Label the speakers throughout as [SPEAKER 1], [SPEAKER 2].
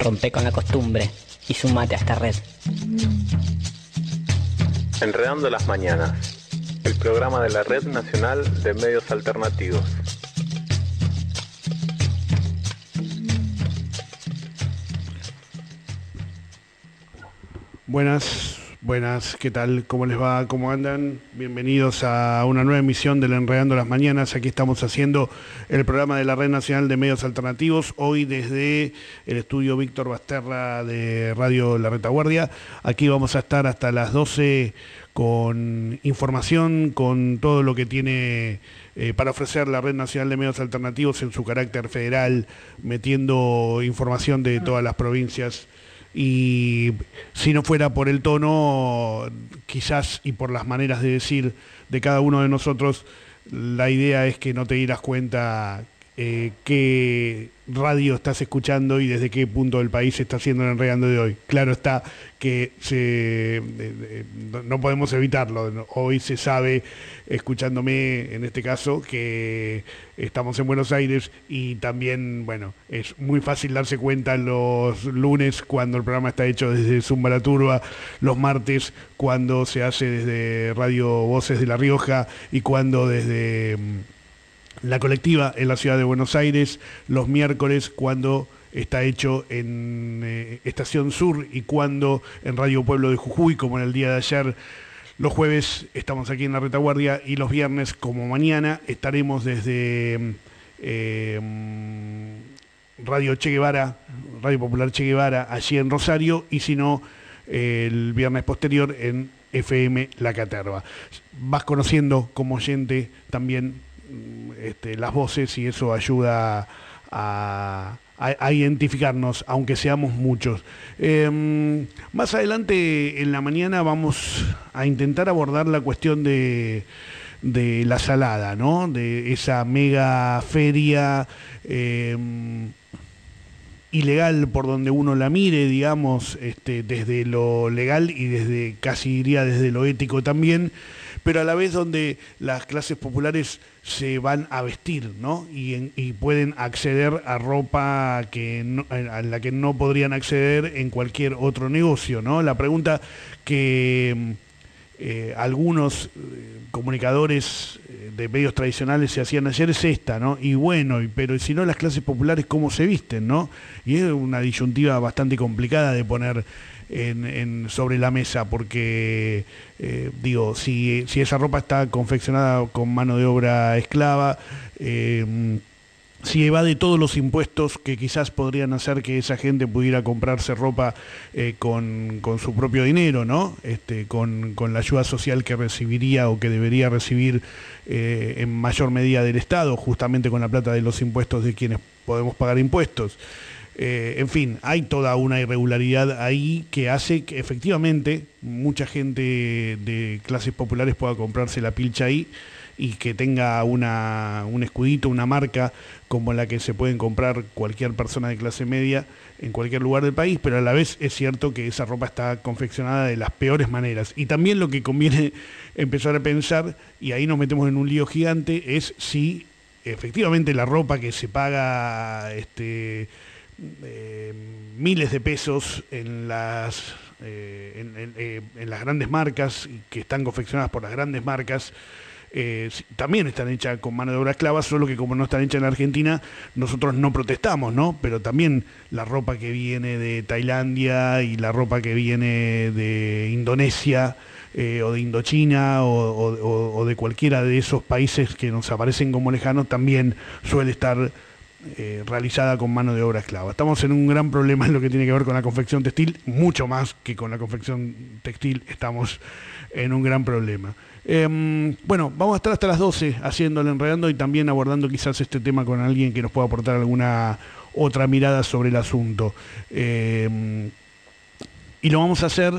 [SPEAKER 1] Rompe con la costumbre y sumate a esta red.
[SPEAKER 2] Enredando las Mañanas, el programa de la Red Nacional de Medios Alternativos.
[SPEAKER 3] Buenas, ¿qué tal? ¿Cómo les va? ¿Cómo andan? Bienvenidos a una nueva emisión del Enredando las Mañanas. Aquí estamos haciendo el programa de la Red Nacional de Medios Alternativos, hoy desde el estudio Víctor Basterra de Radio La Retaguardia. Aquí vamos a estar hasta las 12 con información, con todo lo que tiene para ofrecer la Red Nacional de Medios Alternativos en su carácter federal, metiendo información de todas las provincias. Y si no fuera por el tono, quizás, y por las maneras de decir de cada uno de nosotros, la idea es que no te dieras cuenta qué radio estás escuchando y desde qué punto del país se está haciendo el Enredando de hoy. Claro está que no podemos evitarlo. Hoy se sabe, escuchándome en este caso, que estamos en Buenos Aires, y también, bueno, es muy fácil darse cuenta los lunes cuando el programa está hecho desde Zumba la Turba, los martes cuando se hace desde Radio Voces de La Rioja y cuando desde La Colectiva en la ciudad de Buenos Aires, los miércoles cuando está hecho en Estación Sur y cuando en Radio Pueblo de Jujuy, como en el día de ayer. Los jueves estamos aquí en La Retaguardia y los viernes, como mañana, estaremos desde Radio Che Guevara, Radio Popular Che Guevara, allí en Rosario, y si no, el viernes posterior en FM La Caterva. Vas conociendo como oyente también las voces, y eso ayuda a identificarnos, aunque seamos muchos. Más adelante en la mañana vamos a intentar abordar la cuestión de la Salada, ¿no? De esa mega feria ilegal por donde uno la mire, digamos, desde lo legal y desde, casi diría, desde lo ético también, pero a la vez donde las clases populares se van a vestir, ¿no? Y pueden acceder a ropa a la que no podrían acceder en cualquier otro negocio, ¿no? La pregunta que algunos comunicadores de medios tradicionales se hacían ayer es esta, ¿no? Y bueno, pero si no, las clases populares, ¿cómo se visten, no? Y es una disyuntiva bastante complicada de poner sobre la mesa, porque si esa ropa está confeccionada con mano de obra esclava, si evade todos los impuestos que quizás podrían hacer que esa gente pudiera comprarse ropa con su propio dinero, ¿no? Con la ayuda social que recibiría o que debería recibir en mayor medida del Estado, justamente con la plata de los impuestos de quienes podemos pagar impuestos. En fin, hay toda una irregularidad ahí que hace que efectivamente mucha gente de clases populares pueda comprarse la pilcha ahí y que tenga un escudito, una marca como la que se pueden comprar cualquier persona de clase media en cualquier lugar del país, pero a la vez es cierto que esa ropa está confeccionada de las peores maneras. Y también lo que conviene empezar a pensar, y ahí nos metemos en un lío gigante, es si efectivamente la ropa que se paga miles de pesos en las grandes marcas, que están confeccionadas por las grandes marcas, también están hechas con mano de obra esclava, solo que como no están hechas en la Argentina, nosotros no protestamos, ¿no? Pero también la ropa que viene de Tailandia y la ropa que viene de Indonesia o de Indochina o de cualquiera de esos países que nos aparecen como lejanos, también suele estar realizada con mano de obra esclava. Estamos en un gran problema en lo que tiene que ver con la confección textil, mucho más que con la confección textil, estamos en un gran problema. Bueno, vamos a estar hasta las 12 haciéndolo, enredando, y también abordando quizás este tema con alguien que nos pueda aportar alguna otra mirada sobre el asunto. Y lo vamos a hacer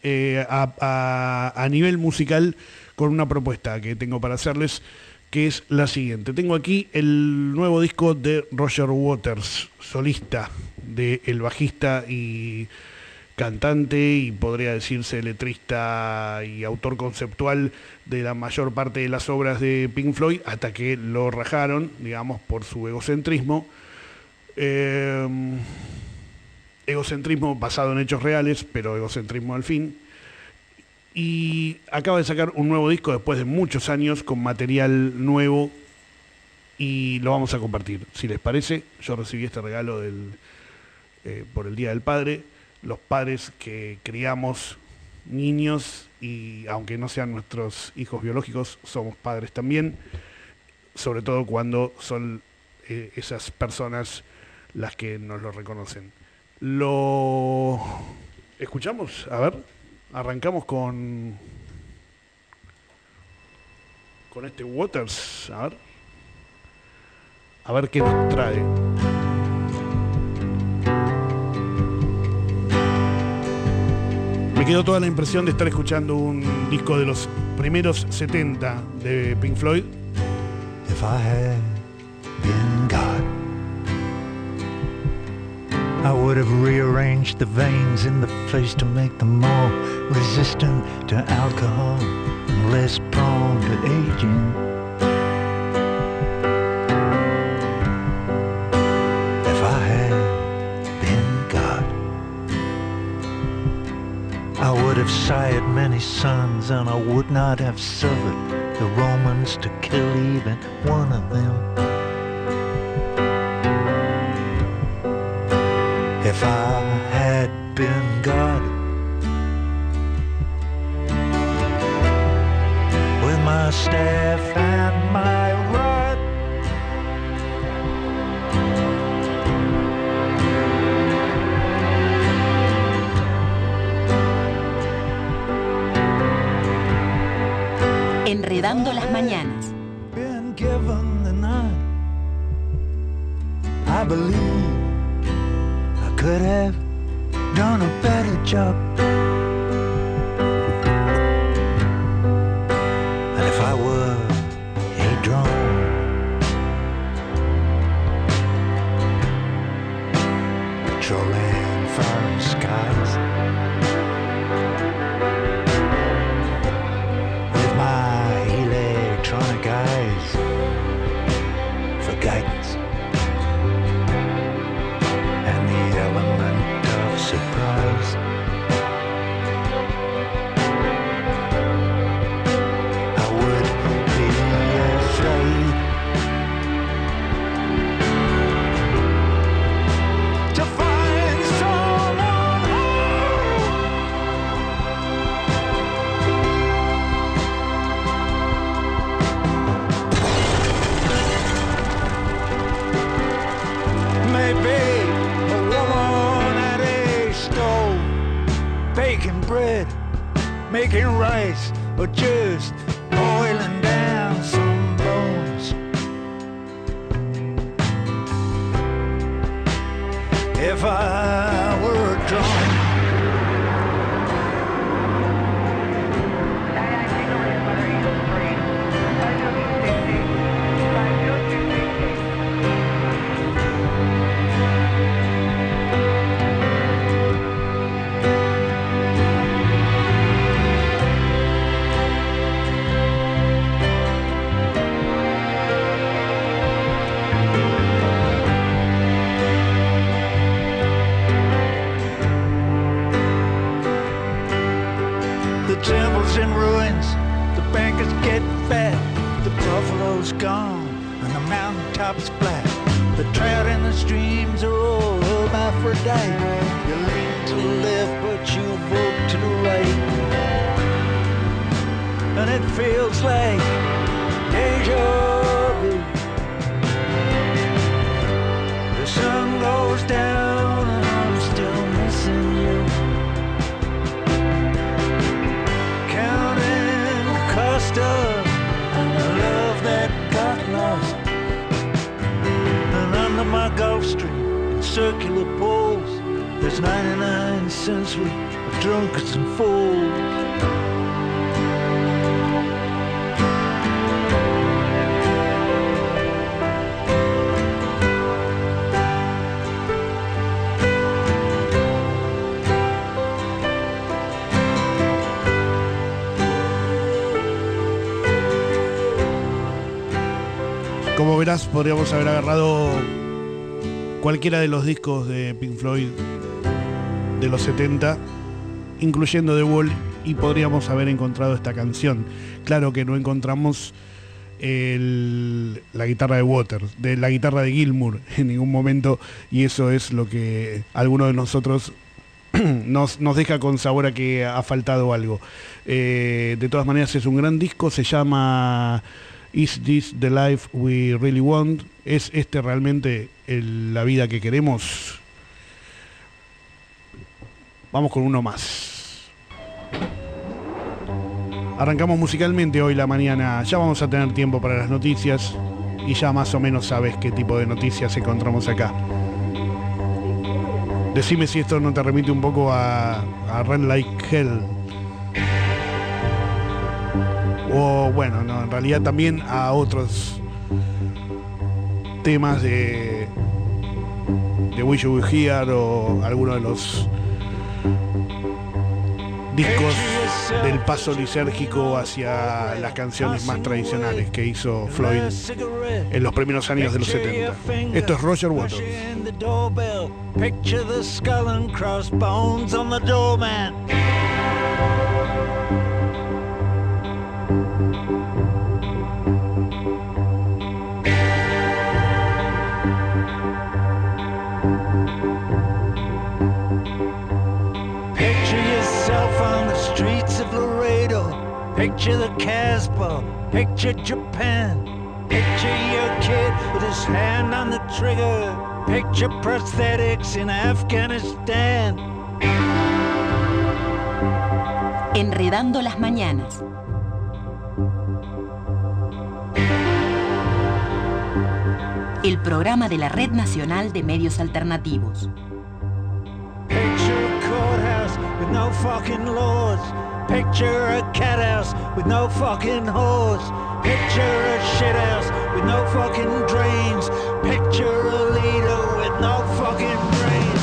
[SPEAKER 3] a nivel musical con una propuesta que tengo para hacerles, que es la siguiente. Tengo aquí el nuevo disco de Roger Waters, solista, del bajista y cantante, y podría decirse letrista y autor conceptual de la mayor parte de las obras de Pink Floyd, hasta que lo rajaron, digamos, por su egocentrismo. egocentrismo basado en hechos reales, pero egocentrismo al fin. Y acaba de sacar un nuevo disco después de muchos años con material nuevo y lo vamos a compartir. Si les parece, yo recibí este regalo por el Día del Padre. Los padres que criamos niños y aunque no sean nuestros hijos biológicos, somos padres también, sobre todo cuando son esas personas las que nos lo reconocen. Lo escuchamos, a ver, arrancamos con este Waters, a ver qué nos trae. Me quedó toda la impresión de estar escuchando un disco de los primeros 70 de Pink Floyd.
[SPEAKER 4] If I had been God, I would have rearranged the veins in the face to make them more resistant to alcohol and less prone to aging. If I had been God, I would have sired many sons, and I would not have suffered the Romans to kill even one of them. If I had been God, with my staff and my rod,
[SPEAKER 5] Enredando las mañanas.
[SPEAKER 4] been given the nod, I believe I could have done a better job. And if I were a drone patrolling foreign skies with my electronic eyes for guidance and the element of surprise, I would be afraid to find someone maybe a woman at a stove, baking bread, making rice, or just boiling down some bones. If I were a drone, the temple's in ruins, the bankers get fat, the buffalo's gone, and the mountaintop's flat. The trout in the streams are all hermaphrodite. You lean to the left, but you vote to the right. And it feels like deja vu. The sun goes down, and I'm still missing you. Counting the cost of the love that got lost. And under my Gulf Stream in circular poles, there's 99 cents worth of drunkards and fools.
[SPEAKER 3] Como verás, podríamos haber agarrado cualquiera de los discos de Pink Floyd de los 70, incluyendo The Wall, y podríamos haber encontrado esta canción. Claro que no encontramos la guitarra de Waters, la guitarra de Gilmour en ningún momento, y eso es lo que algunos de nosotros nos deja con sabor a que ha faltado algo. De todas maneras es un gran disco, se llama Is This the Life We Really Want? ¿Es este realmente la vida que queremos? Vamos con uno más. Arrancamos musicalmente hoy la mañana, ya vamos a tener tiempo para las noticias y ya más o menos sabes qué tipo de noticias encontramos acá. Decime si esto no te remite un poco a Run Like Hell. O bueno, no, en realidad también a otros temas de Wish You Were Here o alguno de los discos del paso lisérgico hacia las canciones más tradicionales que hizo Floyd en los primeros años de los 70. Esto es Roger Waters.
[SPEAKER 4] Picture the Casbah, picture Japan, picture your kid with his hand on the trigger, picture prosthetics in Afghanistan.
[SPEAKER 5] Enredando las mañanas. El programa de la Red Nacional de Medios Alternativos.
[SPEAKER 4] Picture a courthouse with no fucking laws. Picture a cat house with no fucking hose. Picture a shit house with no fucking drains. Picture a leader with no fucking brains.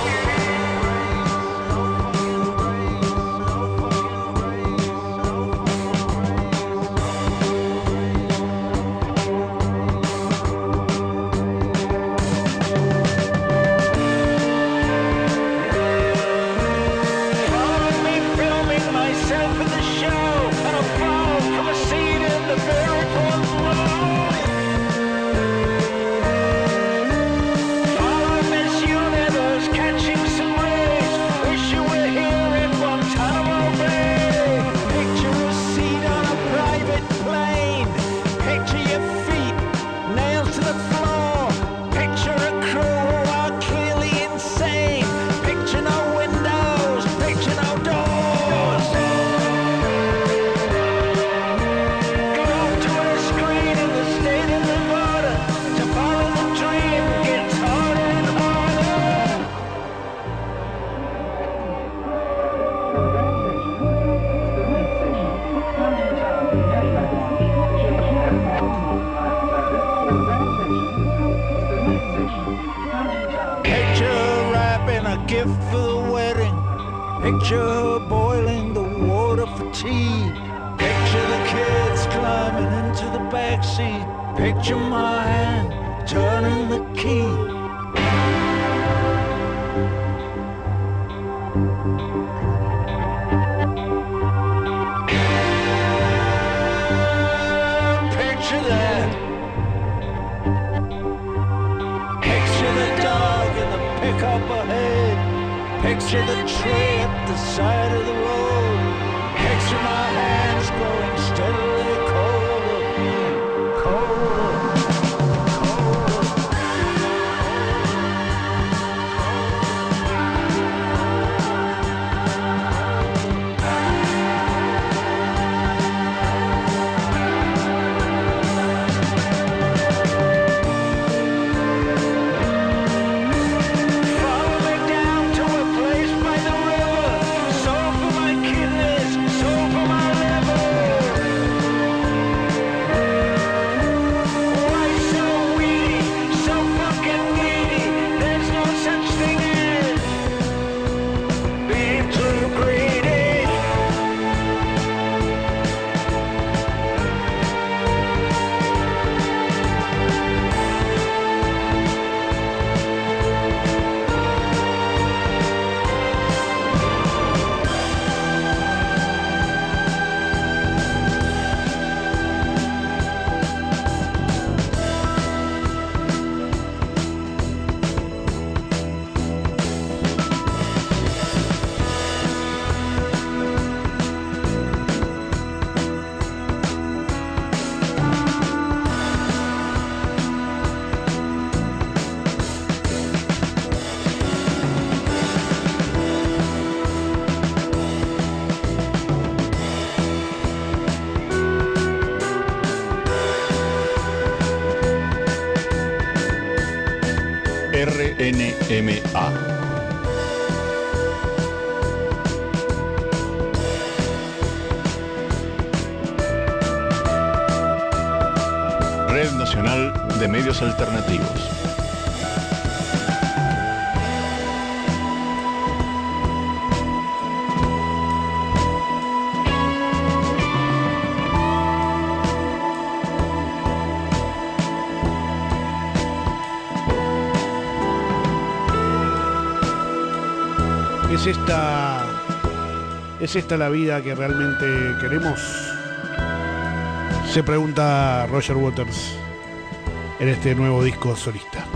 [SPEAKER 4] Picture the tree at the side of the road. Picture my hands growing steadily colder, colder,
[SPEAKER 6] RNMA. Red Nacional de Medios Alternativos.
[SPEAKER 3] ¿Es esta la vida que realmente queremos? Se pregunta Roger Waters en este nuevo disco solista.